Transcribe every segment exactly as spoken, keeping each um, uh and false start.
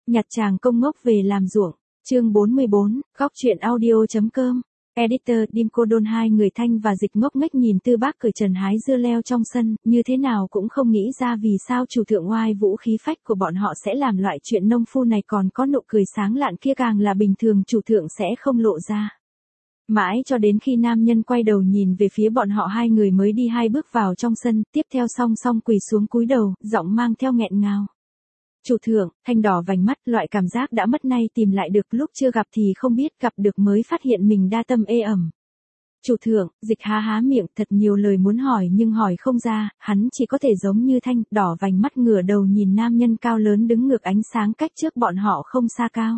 Nhặt chàng công ngốc về làm ruộng. Chương bốn mươi bốn, góc truyện audio.com. Editor Dimcodon. Hai người Thanh và Dịch ngốc nghếch nhìn Tư Bác cởi trần hái dưa leo trong sân, như thế nào cũng không nghĩ ra vì sao chủ thượng oai vũ khí phách của bọn họ sẽ làm loại chuyện nông phu này, còn có nụ cười sáng lạn kia càng là bình thường chủ thượng sẽ không lộ ra. Mãi cho đến khi nam nhân quay đầu nhìn về phía bọn họ, hai người mới đi hai bước vào trong sân, tiếp theo song song quỳ xuống cúi đầu, giọng mang theo nghẹn ngào. Chủ thượng. Thanh đỏ vành mắt, loại cảm giác đã mất nay tìm lại được, lúc chưa gặp thì không biết, gặp được mới phát hiện mình đa tâm ê ẩm. Chủ thượng. Dịch há há miệng, thật nhiều lời muốn hỏi nhưng hỏi không ra, hắn chỉ có thể giống như Thanh, đỏ vành mắt ngửa đầu nhìn nam nhân cao lớn đứng ngược ánh sáng cách trước bọn họ không xa cao.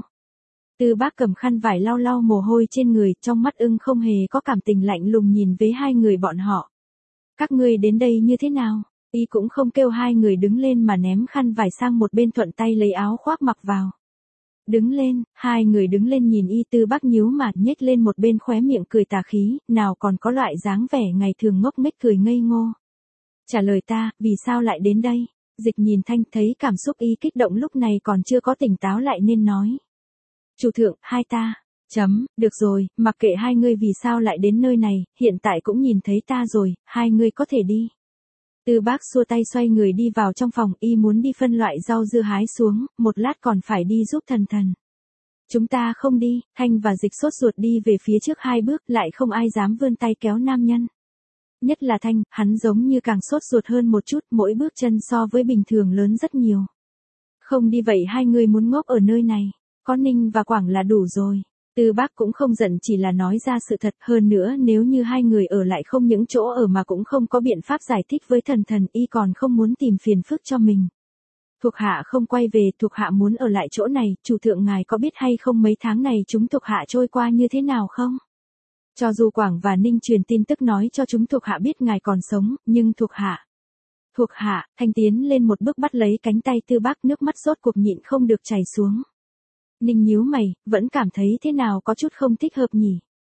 Tư Bác cầm khăn vải lau lau mồ hôi trên người, trong mắt ưng không hề có cảm tình, lạnh lùng nhìn với hai người bọn họ. Các ngươi đến đây như thế nào? Y cũng không kêu hai người đứng lên mà ném khăn vải sang một bên, thuận tay lấy áo khoác mặc vào. Đứng lên. Hai người đứng lên nhìn Y. Tư Bác nhíu mày nhếch lên một bên khóe miệng cười tà khí, nào còn có loại dáng vẻ ngày thường ngốc nghếch cười ngây ngô. Trả lời ta, vì sao lại đến đây? Dịch nhìn Thanh, thấy cảm xúc Y kích động lúc này còn chưa có tỉnh táo lại nên nói. Chủ thượng, hai ta. Chấm, được rồi, mặc kệ hai ngươi vì sao lại đến nơi này, hiện tại cũng nhìn thấy ta rồi, hai ngươi có thể đi. Tư Bác xua tay xoay người đi vào trong phòng. Y muốn đi phân loại rau dưa hái xuống, một lát còn phải đi giúp thần thần. Chúng ta không đi. Thanh và Dịch sốt ruột đi về phía trước hai bước, lại không ai dám vươn tay kéo nam nhân. Nhất là Thanh, hắn giống như càng sốt ruột hơn một chút, mỗi bước chân so với bình thường lớn rất nhiều. Không đi vậy hai người muốn ngốc ở nơi này, có Ninh và Quảng là đủ rồi. Tư Bác cũng không giận, chỉ là nói ra sự thật, hơn nữa nếu như hai người ở lại không những chỗ ở mà cũng không có biện pháp giải thích với thần thần, Y còn không muốn tìm phiền phức cho mình. Thuộc hạ không quay về, thuộc hạ muốn ở lại chỗ này, chủ thượng ngài có biết hay không mấy tháng này chúng thuộc hạ trôi qua như thế nào không? Cho dù Quảng và Ninh truyền tin tức nói cho chúng thuộc hạ biết ngài còn sống, nhưng thuộc hạ... Thuộc hạ. Thanh tiến lên một bước bắt lấy cánh tay Tư Bác, nước mắt rốt cuộc nhịn không được chảy xuống. Ninh nhíu mày, vẫn cảm thấy thế nào có chút không thích hợp nhỉ.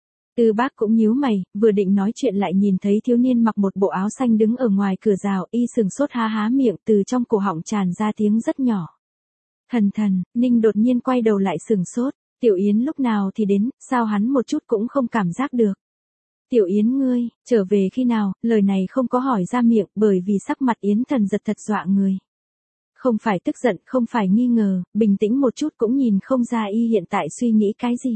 Tư Bác cũng nhíu mày, vừa định nói chuyện lại nhìn thấy thiếu niên mặc một bộ áo xanh đứng ở ngoài cửa rào. Y sừng sốt há há miệng, từ trong cổ họng tràn ra tiếng rất nhỏ. Thần thần. Ninh đột nhiên quay đầu lại sừng sốt. Tiểu Yến lúc nào thì đến, sao hắn một chút cũng không cảm giác được. Tiểu Yến ngươi, trở về khi nào? Lời này không có hỏi ra miệng, bởi vì sắc mặt Yến Thần Giật thật dọa người. Không phải tức giận, không phải nghi ngờ, bình tĩnh một chút cũng nhìn không ra Y hiện tại suy nghĩ cái gì.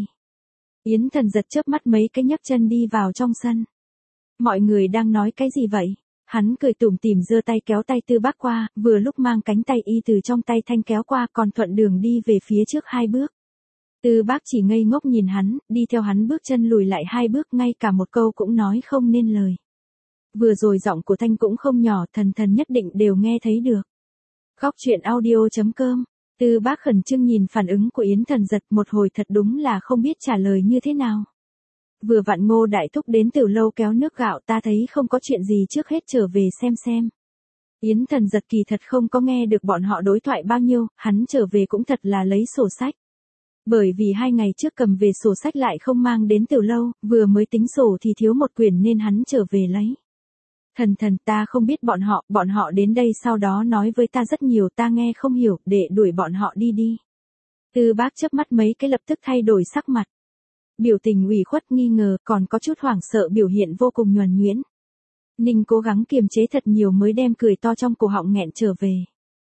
Yến Thần Giật chớp mắt mấy cái nhấc chân đi vào trong sân. Mọi người đang nói cái gì vậy? Hắn cười tủm tỉm giơ tay kéo tay Tư Bác qua, vừa lúc mang cánh tay Y từ trong tay Thanh kéo qua, còn thuận đường đi về phía trước hai bước. Tư Bác chỉ ngây ngốc nhìn hắn, đi theo hắn bước chân lùi lại hai bước, ngay cả một câu cũng nói không nên lời. Vừa rồi giọng của Thanh cũng không nhỏ, thần thần nhất định đều nghe thấy được. Góc truyện audio.com. Tư Bác khẩn trương nhìn phản ứng của Yến Thần Giật, một hồi thật đúng là không biết trả lời như thế nào. Vừa vặn Ngô đại thúc đến từ lâu kéo nước gạo, ta thấy không có chuyện gì, trước hết trở về xem xem. Yến Thần Giật kỳ thật không có nghe được bọn họ đối thoại bao nhiêu, hắn trở về cũng thật là lấy sổ sách. Bởi vì hai ngày trước cầm về sổ sách lại không mang đến từ lâu, vừa mới tính sổ thì thiếu một quyển nên hắn trở về lấy. Thần thần, ta không biết bọn họ, bọn họ đến đây sau đó nói với ta rất nhiều, ta nghe không hiểu, để đuổi bọn họ đi đi. Tư Bác chớp mắt mấy cái lập tức thay đổi sắc mặt. Biểu tình ủy khuất, nghi ngờ, còn có chút hoảng sợ, biểu hiện vô cùng nhuần nhuyễn. Ninh cố gắng kiềm chế thật nhiều mới đem cười to trong cổ họng nghẹn trở về.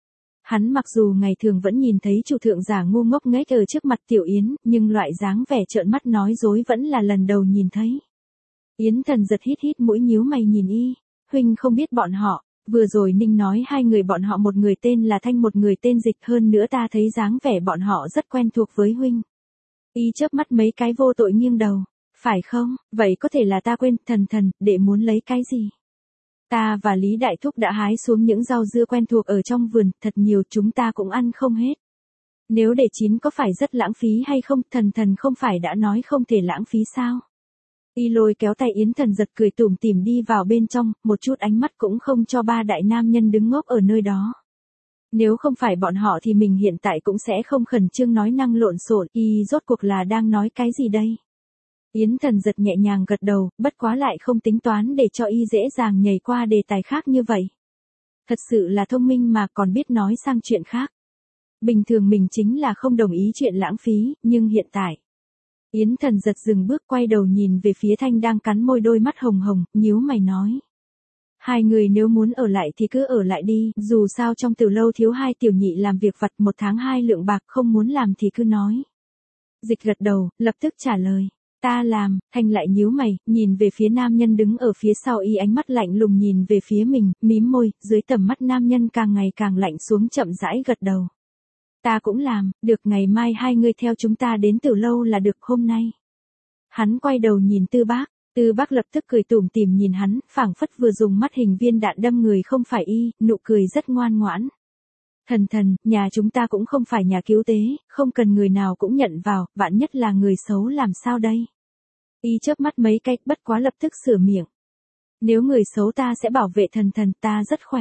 Hắn mặc dù ngày thường vẫn nhìn thấy chủ thượng giả ngu ngốc nghếch ở trước mặt Tiểu Yến, nhưng loại dáng vẻ trợn mắt nói dối vẫn là lần đầu nhìn thấy. Yến Thần Giật hít hít mũi nhíu mày nhìn Y. Huynh không biết bọn họ, vừa rồi Ninh nói hai người bọn họ, một người tên là Thanh, một người tên Dịch, hơn nữa ta thấy dáng vẻ bọn họ rất quen thuộc với huynh. Y chớp mắt mấy cái vô tội nghiêng đầu, phải không, vậy có thể là ta quên, thần thần, để muốn lấy cái gì? Ta và Lý Đại Thúc đã hái xuống những rau dưa quen thuộc ở trong vườn, thật nhiều, chúng ta cũng ăn không hết. Nếu để chín có phải rất lãng phí hay không, thần thần không phải đã nói không thể lãng phí sao? Y lôi kéo tay Yến Thần Giật cười tủm tỉm đi vào bên trong, một chút ánh mắt cũng không cho ba đại nam nhân đứng ngốc ở nơi đó. Nếu không phải bọn họ thì mình hiện tại cũng sẽ không khẩn trương nói năng lộn xộn. Y rốt cuộc là đang nói cái gì đây? Yến Thần Giật nhẹ nhàng gật đầu, bất quá lại không tính toán để cho Y dễ dàng nhảy qua đề tài khác như vậy. Thật sự là thông minh mà còn biết nói sang chuyện khác. Bình thường mình chính là không đồng ý chuyện lãng phí, nhưng hiện tại. Yến Thần giật dừng bước quay đầu nhìn về phía Thanh đang cắn môi đôi mắt hồng hồng, nhíu mày nói. Hai người nếu muốn ở lại thì cứ ở lại đi, dù sao trong từ lâu thiếu hai tiểu nhị làm việc vặt một tháng hai lượng bạc, không muốn làm thì cứ nói. Dịch gật đầu, lập tức trả lời. Ta làm. Thanh lại nhíu mày, nhìn về phía nam nhân đứng ở phía sau y, ánh mắt lạnh lùng nhìn về phía mình, mím môi, dưới tầm mắt nam nhân càng ngày càng lạnh xuống, chậm rãi gật đầu. Ta cũng làm, được, ngày mai hai người theo chúng ta đến từ lâu là được. Hôm nay. Hắn quay đầu nhìn Tư Bác, Tư Bác lập tức cười tủm tỉm nhìn hắn, phảng phất vừa dùng mắt hình viên đạn đâm người không phải y, nụ cười rất ngoan ngoãn. Thần thần, nhà chúng ta cũng không phải nhà cứu tế, không cần người nào cũng nhận vào, vạn nhất là người xấu làm sao đây? Y chớp mắt mấy cái, bất quá lập tức sửa miệng. Nếu người xấu ta sẽ bảo vệ thần thần, ta rất khỏe.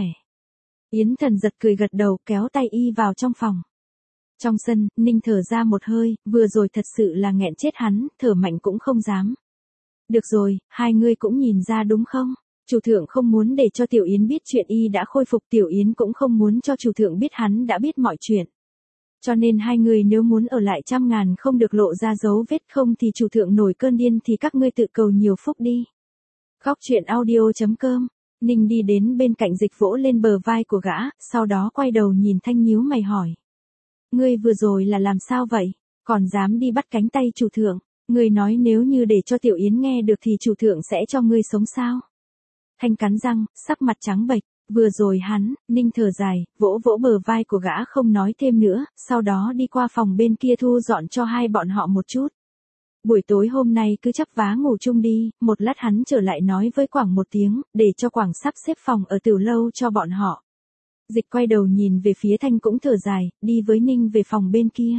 Yến Thần giật cười gật đầu, kéo tay y vào trong phòng. Trong sân, Ninh thở ra một hơi, vừa rồi thật sự là nghẹn chết hắn, thở mạnh cũng không dám. Được rồi, hai người cũng nhìn ra đúng không? Chủ thượng không muốn để cho Tiểu Yến biết chuyện y đã khôi phục, Tiểu Yến cũng không muốn cho chủ thượng biết hắn đã biết mọi chuyện. Cho nên hai người nếu muốn ở lại trăm ngàn không được lộ ra dấu vết, không thì chủ thượng nổi cơn điên thì các ngươi tự cầu nhiều phúc đi. Góc truyện audio chấm com. Ninh đi đến bên cạnh Dịch, vỗ lên bờ vai của gã, sau đó quay đầu nhìn Thanh nhíu mày hỏi. Ngươi vừa rồi là làm sao vậy? Còn dám đi bắt cánh tay chủ thượng? Ngươi nói nếu như để cho Tiểu Yến nghe được thì chủ thượng sẽ cho ngươi sống sao? Thanh cắn răng, sắc mặt trắng bệch. Vừa rồi hắn, Ninh thở dài, vỗ vỗ bờ vai của gã không nói thêm nữa, sau đó đi qua phòng bên kia thu dọn cho hai bọn họ một chút. Buổi tối hôm nay cứ chắp vá ngủ chung đi, một lát hắn trở lại nói với Quảng một tiếng, để cho Quảng sắp xếp phòng ở Tiểu Lâu cho bọn họ. Dịch quay đầu nhìn về phía Thanh cũng thở dài, đi với Ninh về phòng bên kia.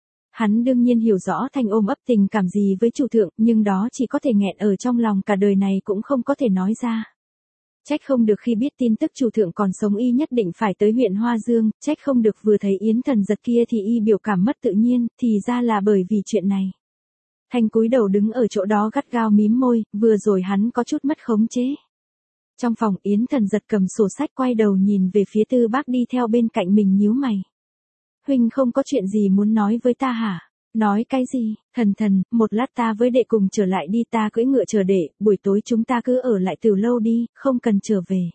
Hắn đương nhiên hiểu rõ Thanh ôm ấp tình cảm gì với chủ thượng, nhưng đó chỉ có thể nghẹn ở trong lòng, cả đời này cũng không có thể nói ra. Trách không được khi biết tin tức chủ thượng còn sống y nhất định phải tới huyện Hoa Dương, trách không được vừa thấy Yến Thần giật kia thì y biểu cảm mất tự nhiên, thì ra là bởi vì chuyện này. Thanh cúi đầu đứng ở chỗ đó gắt gao mím môi, vừa rồi hắn có chút mất khống chế. Trong phòng, Yến Thần giật cầm sổ sách quay đầu nhìn về phía Tư Bác đi theo bên cạnh mình, nhíu mày. Huynh không có chuyện gì muốn nói với ta hả? Nói cái gì? Thần thần, một lát ta với đệ cùng trở lại đi, ta cưỡi ngựa chờ đệ, buổi tối chúng ta cứ ở lại Tiểu Lâu đi, không cần trở về.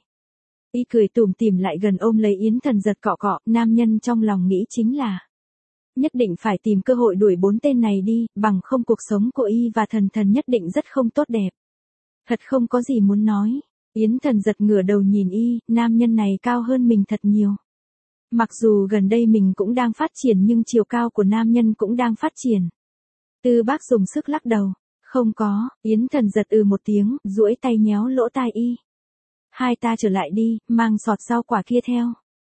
Y cười tủm tỉm lại gần ôm lấy Yến Thần giật cọ cọ, nam nhân trong lòng nghĩ chính là. Nhất định phải tìm cơ hội đuổi bốn tên này đi, bằng không cuộc sống của y và thần thần nhất định rất không tốt đẹp. Thật không có gì muốn nói. Yến Thần giật ngửa đầu nhìn y, nam nhân này cao hơn mình thật nhiều. Mặc dù gần đây mình cũng đang phát triển nhưng chiều cao của nam nhân cũng đang phát triển. Tư Bác dùng sức lắc đầu. Không có, Yến Thần giật ừ một tiếng, duỗi tay nhéo lỗ tai y. Hai ta trở lại đi, mang sọt rau quả kia theo.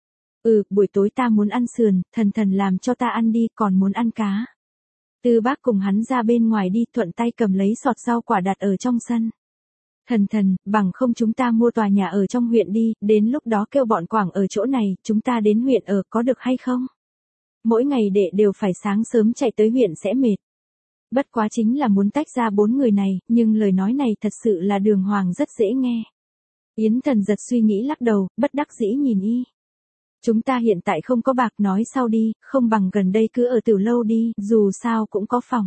Ừ, buổi tối ta muốn ăn sườn, thần thần làm cho ta ăn đi, còn muốn ăn cá. Tư Bác cùng hắn ra bên ngoài đi, thuận tay cầm lấy sọt rau quả đặt ở trong sân. Thần thần, bằng không chúng ta mua tòa nhà ở trong huyện đi, đến lúc đó kêu bọn Quảng ở chỗ này, chúng ta đến huyện ở, có được hay không? Mỗi ngày đệ đều phải sáng sớm chạy tới huyện sẽ mệt. Bất quá chính là muốn tách ra bốn người này, nhưng lời nói này thật sự là đường hoàng rất dễ nghe. Yến Thần giật suy nghĩ lắc đầu, bất đắc dĩ nhìn y. Chúng ta hiện tại không có bạc, nói sau đi, không bằng gần đây cứ ở Tiểu Lâu đi, dù sao cũng có phòng.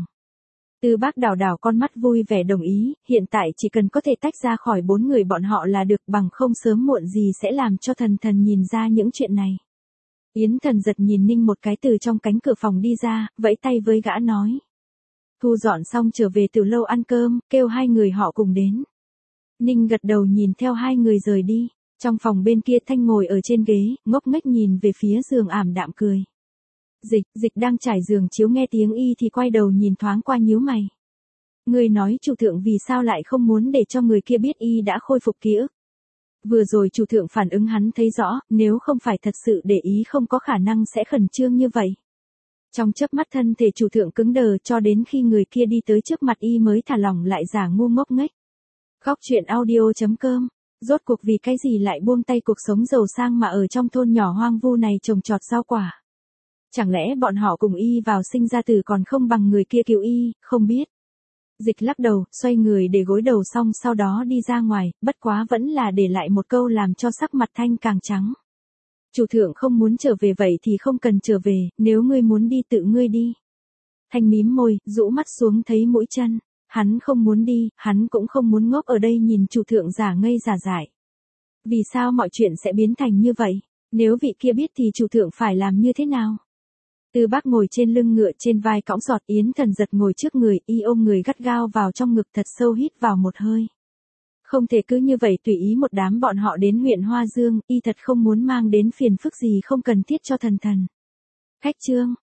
Tư Bác đảo đảo con mắt vui vẻ đồng ý, hiện tại chỉ cần có thể tách ra khỏi bốn người bọn họ là được, bằng không sớm muộn gì sẽ làm cho thần thần nhìn ra những chuyện này. Yến Thần giật nhìn Ninh một cái từ trong cánh cửa phòng đi ra, vẫy tay với gã nói. Thu dọn xong trở về Tiểu Lâu ăn cơm, kêu hai người họ cùng đến. Ninh gật đầu nhìn theo hai người rời đi. Trong phòng bên kia Thanh ngồi ở trên ghế, ngốc nghếch nhìn về phía giường ảm đạm cười. Dịch, dịch đang trải giường chiếu nghe tiếng y thì quay đầu nhìn thoáng qua nhíu mày. Người nói chủ thượng vì sao lại không muốn để cho người kia biết y đã khôi phục ký ức. Vừa rồi chủ thượng phản ứng hắn thấy rõ, nếu không phải thật sự để ý không có khả năng sẽ khẩn trương như vậy. Trong chớp mắt thân thể chủ thượng cứng đờ cho đến khi người kia đi tới trước mặt y mới thả lỏng lại giả ngu ngốc nghếch. Góc truyện audio chấm com. Rốt cuộc vì cái gì lại buông tay cuộc sống giàu sang mà ở trong thôn nhỏ hoang vu này trồng trọt rau quả. Chẳng lẽ bọn họ cùng y vào sinh ra tử còn không bằng người kia cứu y, không biết. Dịch lắc đầu, xoay người để gối đầu xong sau đó đi ra ngoài, bất quá vẫn là để lại một câu làm cho sắc mặt Thanh càng trắng. Chủ thượng không muốn trở về vậy thì không cần trở về, nếu ngươi muốn đi tự ngươi đi. Thanh mím môi, rũ mắt xuống thấy mũi chân. Hắn không muốn đi, hắn cũng không muốn ngốc ở đây nhìn chủ thượng giả ngây giả dại. Vì sao mọi chuyện sẽ biến thành như vậy? Nếu vị kia biết thì chủ thượng phải làm như thế nào? Tư Bác ngồi trên lưng ngựa, trên vai cõng giọt, Yến Thần giật ngồi trước người, y ôm người gắt gao vào trong ngực, thật sâu hít vào một hơi. Không thể cứ như vậy tùy ý một đám bọn họ đến huyện Hoa Dương, y thật không muốn mang đến phiền phức gì không cần thiết cho Thần Thần. Khách Trương,